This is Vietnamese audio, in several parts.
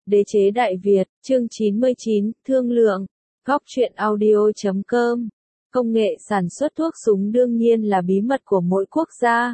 Đế chế Đại Việt, chương 99, thương lượng. Góc truyện audio.com. Công nghệ sản xuất thuốc súng đương nhiên là bí mật của mỗi quốc gia.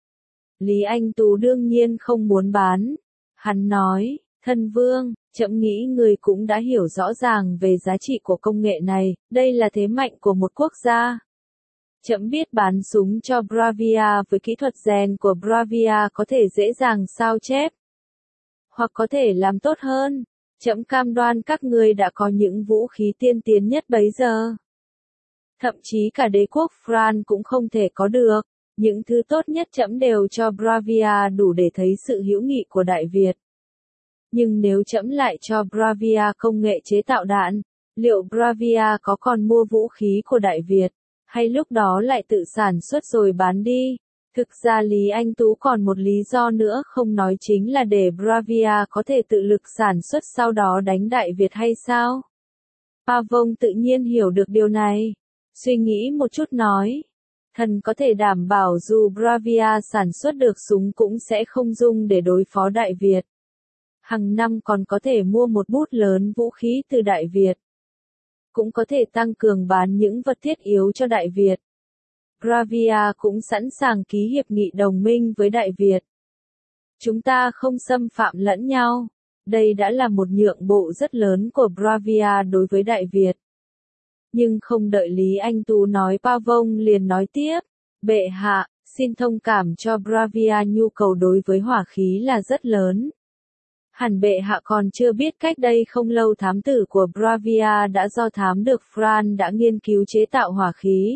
Lý Anh Tú đương nhiên không muốn bán. Hắn nói, thân vương, trẫm nghĩ người cũng đã hiểu rõ ràng về giá trị của công nghệ này, đây là thế mạnh của một quốc gia. Trẫm biết bán súng cho Bravia với kỹ thuật rèn của Bravia có thể dễ dàng sao chép. Hoặc có thể làm tốt hơn. Trẫm cam đoan các ngươi đã có những vũ khí tiên tiến nhất bấy giờ. Thậm chí cả đế quốc France cũng không thể có được. Những thứ tốt nhất trẫm đều cho Bravia đủ để thấy sự hữu nghị của Đại Việt. Nhưng nếu trẫm lại cho Bravia công nghệ chế tạo đạn, liệu Bravia có còn mua vũ khí của Đại Việt, hay lúc đó lại tự sản xuất rồi bán đi? Thực ra Lý Anh Tú còn một lý do nữa không nói chính là để Bravia có thể tự lực sản xuất sau đó đánh Đại Việt hay sao? Pavon tự nhiên hiểu được điều này. Suy nghĩ một chút nói. Thần có thể đảm bảo dù Bravia sản xuất được súng cũng sẽ không dùng để đối phó Đại Việt. Hàng năm còn có thể mua một bút lớn vũ khí từ Đại Việt. Cũng có thể tăng cường bán những vật thiết yếu cho Đại Việt. Bravia cũng sẵn sàng ký hiệp nghị đồng minh với Đại Việt. Chúng ta không xâm phạm lẫn nhau. Đây đã là một nhượng bộ rất lớn của Bravia đối với Đại Việt. Nhưng không đợi Lý Anh Tú nói Pavon liền nói tiếp. Bệ hạ, xin thông cảm cho Bravia nhu cầu đối với hỏa khí là rất lớn. Hẳn bệ hạ còn chưa biết cách đây không lâu thám tử của Bravia đã do thám được France đã nghiên cứu chế tạo hỏa khí.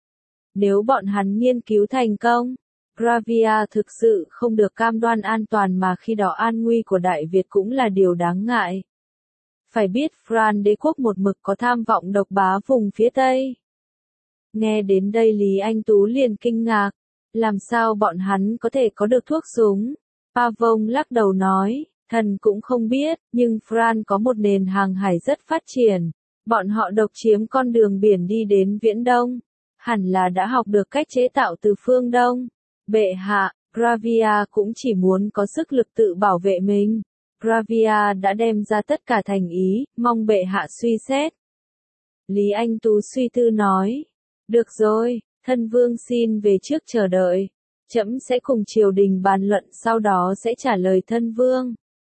Nếu bọn hắn nghiên cứu thành công, Bravia thực sự không được cam đoan an toàn mà khi đó an nguy của Đại Việt cũng là điều đáng ngại. Phải biết France đế quốc một mực có tham vọng độc bá vùng phía Tây. Nghe đến đây Lý Anh Tú liền kinh ngạc, làm sao bọn hắn có thể có được thuốc súng? Pavon lắc đầu nói, thần cũng không biết, nhưng France có một nền hàng hải rất phát triển. Bọn họ độc chiếm con đường biển đi đến Viễn Đông. Hẳn là đã học được cách chế tạo từ phương Đông. Bệ hạ, Bravia cũng chỉ muốn có sức lực tự bảo vệ mình. Bravia đã đem ra tất cả thành ý, mong bệ hạ suy xét. Lý Anh Tú suy tư nói. Được rồi, thân vương xin về trước chờ đợi. Trẫm sẽ cùng triều đình bàn luận sau đó sẽ trả lời thân vương.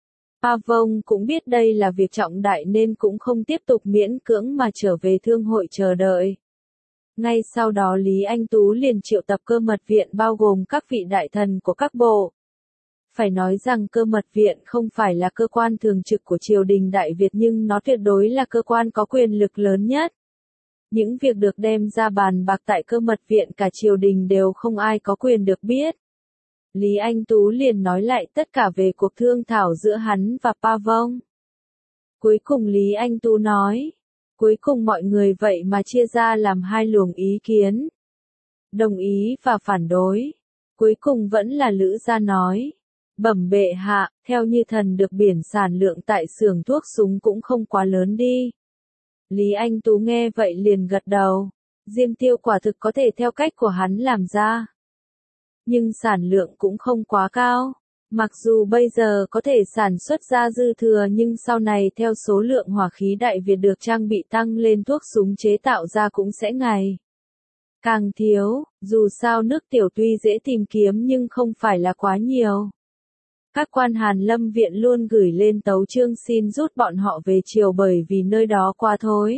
Pavon cũng biết đây là việc trọng đại nên cũng không tiếp tục miễn cưỡng mà trở về thương hội chờ đợi. Ngay sau đó Lý Anh Tú liền triệu tập cơ mật viện bao gồm các vị đại thần của các bộ. Phải nói rằng cơ mật viện không phải là cơ quan thường trực của triều đình Đại Việt nhưng nó tuyệt đối là cơ quan có quyền lực lớn nhất. Những việc được đem ra bàn bạc tại cơ mật viện cả triều đình đều không ai có quyền được biết. Lý Anh Tú liền nói lại tất cả về cuộc thương thảo giữa hắn và Pavon. Cuối cùng Lý Anh Tú nói. Cuối cùng mọi người vậy mà chia ra làm hai luồng ý kiến. Đồng ý và phản đối. Cuối cùng vẫn là Lữ Gia nói. Bẩm bệ hạ, theo như thần được biển sản lượng tại xưởng thuốc súng cũng không quá lớn đi. Lý Anh Tú nghe vậy liền gật đầu. Diêm Tiêu quả thực có thể theo cách của hắn làm ra. Nhưng sản lượng cũng không quá cao. Mặc dù bây giờ có thể sản xuất ra dư thừa nhưng sau này theo số lượng hỏa khí Đại Việt được trang bị tăng lên thuốc súng chế tạo ra cũng sẽ ngày càng thiếu, dù sao nước tiểu tuy dễ tìm kiếm nhưng không phải là quá nhiều. Các quan Hàn Lâm viện luôn gửi lên tấu chương xin rút bọn họ về triều bởi vì nơi đó quá thối.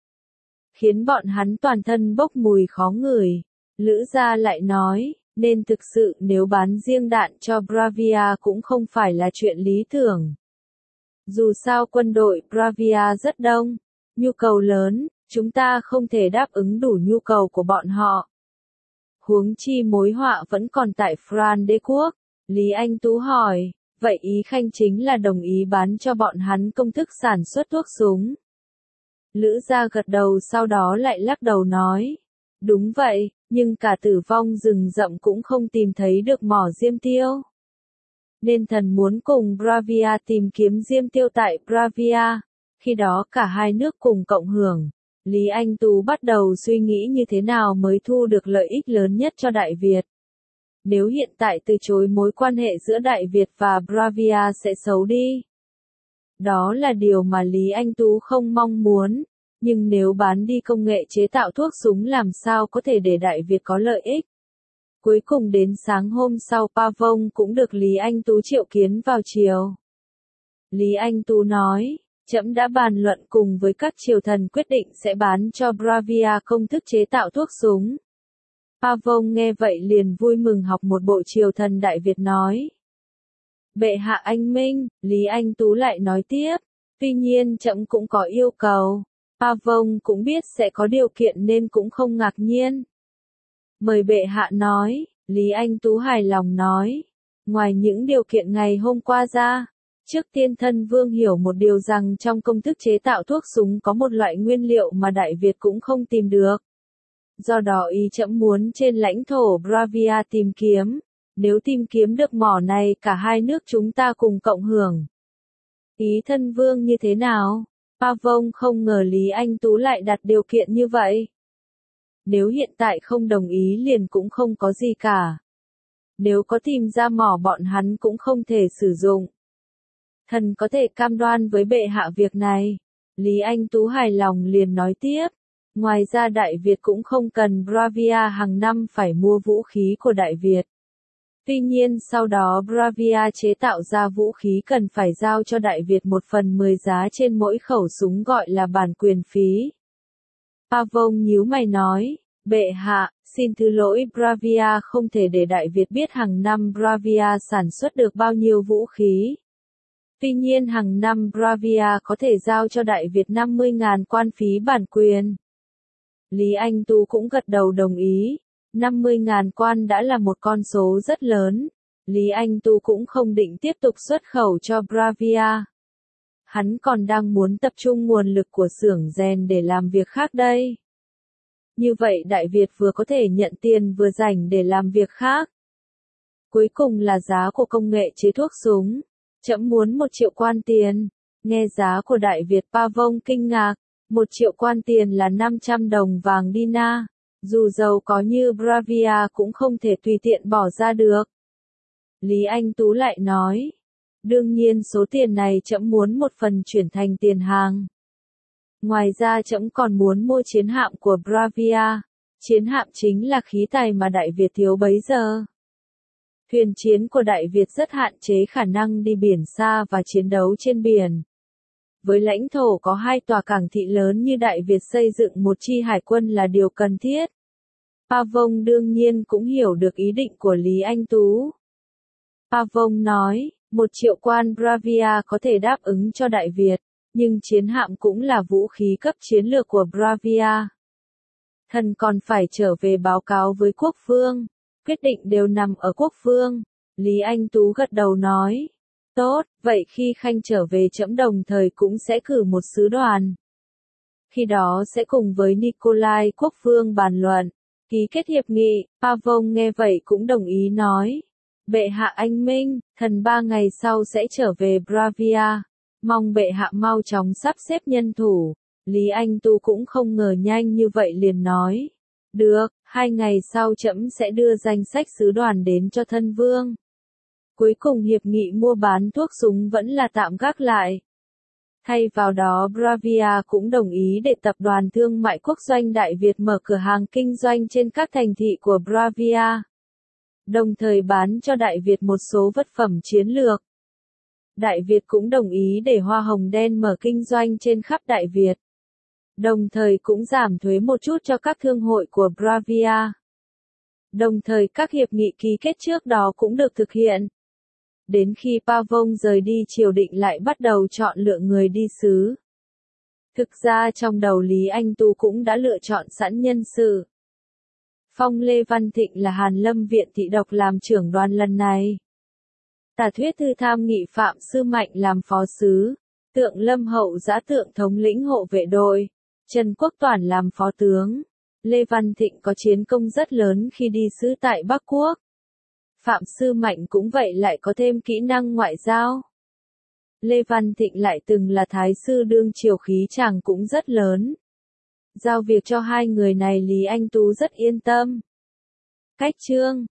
Khiến bọn hắn toàn thân bốc mùi khó ngửi. Lữ Gia lại nói. Nên thực sự nếu bán riêng đạn cho Bravia cũng không phải là chuyện lý tưởng. Dù sao quân đội Bravia rất đông, nhu cầu lớn, chúng ta không thể đáp ứng đủ nhu cầu của bọn họ. Huống chi mối họa vẫn còn tại France đế quốc. Lý Anh Tú hỏi, vậy ý Khanh chính là đồng ý bán cho bọn hắn công thức sản xuất thuốc súng. Lữ Gia gật đầu sau đó lại lắc đầu nói. Đúng vậy, nhưng cả Tử Vong rừng rậm cũng không tìm thấy được mỏ Diêm Tiêu. Nên thần muốn cùng Bravia tìm kiếm Diêm Tiêu tại Bravia. Khi đó cả hai nước cùng cộng hưởng. Lý Anh Tú bắt đầu suy nghĩ như thế nào mới thu được lợi ích lớn nhất cho Đại Việt. Nếu hiện tại từ chối mối quan hệ giữa Đại Việt và Bravia sẽ xấu đi. Đó là điều mà Lý Anh Tú không mong muốn, nhưng nếu bán đi công nghệ chế tạo thuốc súng làm sao có thể để Đại Việt có lợi ích. Cuối cùng đến sáng hôm sau Pavon cũng được Lý Anh Tú triệu kiến vào chiều. Lý Anh Tú nói, trẫm đã bàn luận cùng với các triều thần quyết định sẽ bán cho Bravia công thức chế tạo thuốc súng. Pavon nghe vậy liền vui mừng học một bộ triều thần Đại Việt nói. Bệ hạ anh minh, Lý Anh Tú lại nói tiếp, tuy nhiên trẫm cũng có yêu cầu. Pavon cũng biết sẽ có điều kiện nên cũng không ngạc nhiên. Mời bệ hạ nói, Lý Anh Tú hài lòng nói. Ngoài những điều kiện ngày hôm qua ra, trước tiên thân vương hiểu một điều rằng trong công thức chế tạo thuốc súng có một loại nguyên liệu mà Đại Việt cũng không tìm được. Do đó ý trẫm muốn trên lãnh thổ Bravia tìm kiếm, nếu tìm kiếm được mỏ này cả hai nước chúng ta cùng cộng hưởng. Ý thân vương như thế nào? Pavon không ngờ Lý Anh Tú lại đặt điều kiện như vậy. Nếu hiện tại không đồng ý liền cũng không có gì cả. Nếu có tìm ra mỏ bọn hắn cũng không thể sử dụng. Thần có thể cam đoan với bệ hạ việc này. Lý Anh Tú hài lòng liền nói tiếp. Ngoài ra Đại Việt cũng không cần Bravia hàng năm phải mua vũ khí của Đại Việt. Tuy nhiên sau đó Bravia chế tạo ra vũ khí cần phải giao cho Đại Việt 1/10 giá trên mỗi khẩu súng gọi là bản quyền phí. Pavon nhíu mày nói, bệ hạ, xin thứ lỗi Bravia không thể để Đại Việt biết hàng năm Bravia sản xuất được bao nhiêu vũ khí. Tuy nhiên hàng năm Bravia có thể giao cho Đại Việt 50.000 quan phí bản quyền. Lý Anh Tú cũng gật đầu đồng ý. 50.000 quan đã là một con số rất lớn. Lý Anh Tú cũng không định tiếp tục xuất khẩu cho Bravia. Hắn còn đang muốn tập trung nguồn lực của xưởng rèn để làm việc khác đây. Như vậy Đại Việt vừa có thể nhận tiền vừa rảnh để làm việc khác. Cuối cùng là giá của công nghệ chế thuốc súng. Trẫm muốn 1 triệu quan tiền. Nghe giá của Đại Việt Pavon kinh ngạc. 1 triệu quan tiền là 500 đồng vàng dinar. Dù giàu có như Bravia cũng không thể tùy tiện bỏ ra được. Lý Anh Tú lại nói. Đương nhiên số tiền này trẫm muốn một phần chuyển thành tiền hàng. Ngoài ra trẫm còn muốn mua chiến hạm của Bravia. Chiến hạm chính là khí tài mà Đại Việt thiếu bấy giờ. Thuyền chiến của Đại Việt rất hạn chế khả năng đi biển xa và chiến đấu trên biển. Với lãnh thổ có 2 tòa cảng thị lớn như Đại Việt xây dựng một chi hải quân là điều cần thiết. Pavon đương nhiên cũng hiểu được ý định của Lý Anh Tú. Pavon nói, 1 triệu quan Bravia có thể đáp ứng cho Đại Việt, nhưng chiến hạm cũng là vũ khí cấp chiến lược của Bravia. Thần còn phải trở về báo cáo với quốc vương. Quyết định đều nằm ở quốc vương. Lý Anh Tú gật đầu nói. Tốt, vậy khi Khanh trở về trẫm đồng thời cũng sẽ cử một sứ đoàn. Khi đó sẽ cùng với Nikolai quốc vương bàn luận, ký kết hiệp nghị. Pavon nghe vậy cũng đồng ý nói. Bệ hạ anh minh, thần 3 ngày sau sẽ trở về Bravia. Mong bệ hạ mau chóng sắp xếp nhân thủ. Lý Anh Tú cũng không ngờ nhanh như vậy liền nói. Được, 2 ngày sau trẫm sẽ đưa danh sách sứ đoàn đến cho thân vương. Cuối cùng hiệp nghị mua bán thuốc súng vẫn là tạm gác lại. Thay vào đó Bravia cũng đồng ý để tập đoàn thương mại quốc doanh Đại Việt mở cửa hàng kinh doanh trên các thành thị của Bravia. Đồng thời bán cho Đại Việt một số vật phẩm chiến lược. Đại Việt cũng đồng ý để Hoa Hồng Đen mở kinh doanh trên khắp Đại Việt. Đồng thời cũng giảm thuế một chút cho các thương hội của Bravia. Đồng thời các hiệp nghị ký kết trước đó cũng được thực hiện. Đến khi Pavon rời đi triều định lại bắt đầu chọn lựa người đi sứ. Thực ra trong đầu Lý Anh Tú cũng đã lựa chọn sẵn nhân sự. Phong Lê Văn Thịnh là Hàn Lâm Viện Thị Độc làm trưởng đoàn lần này. Tả Thuyết Thư Tham Nghị Phạm Sư Mạnh làm phó sứ. Tượng Lâm Hậu Giã Tượng thống lĩnh hộ vệ đội. Trần Quốc Toản làm phó tướng. Lê Văn Thịnh có chiến công rất lớn khi đi sứ tại Bắc Quốc. Phạm Sư Mạnh cũng vậy lại có thêm kỹ năng ngoại giao. Lê Văn Thịnh lại từng là thái sư đương triều khí chàng cũng rất lớn. Giao việc cho hai người này Lý Anh Tú rất yên tâm. Cách chương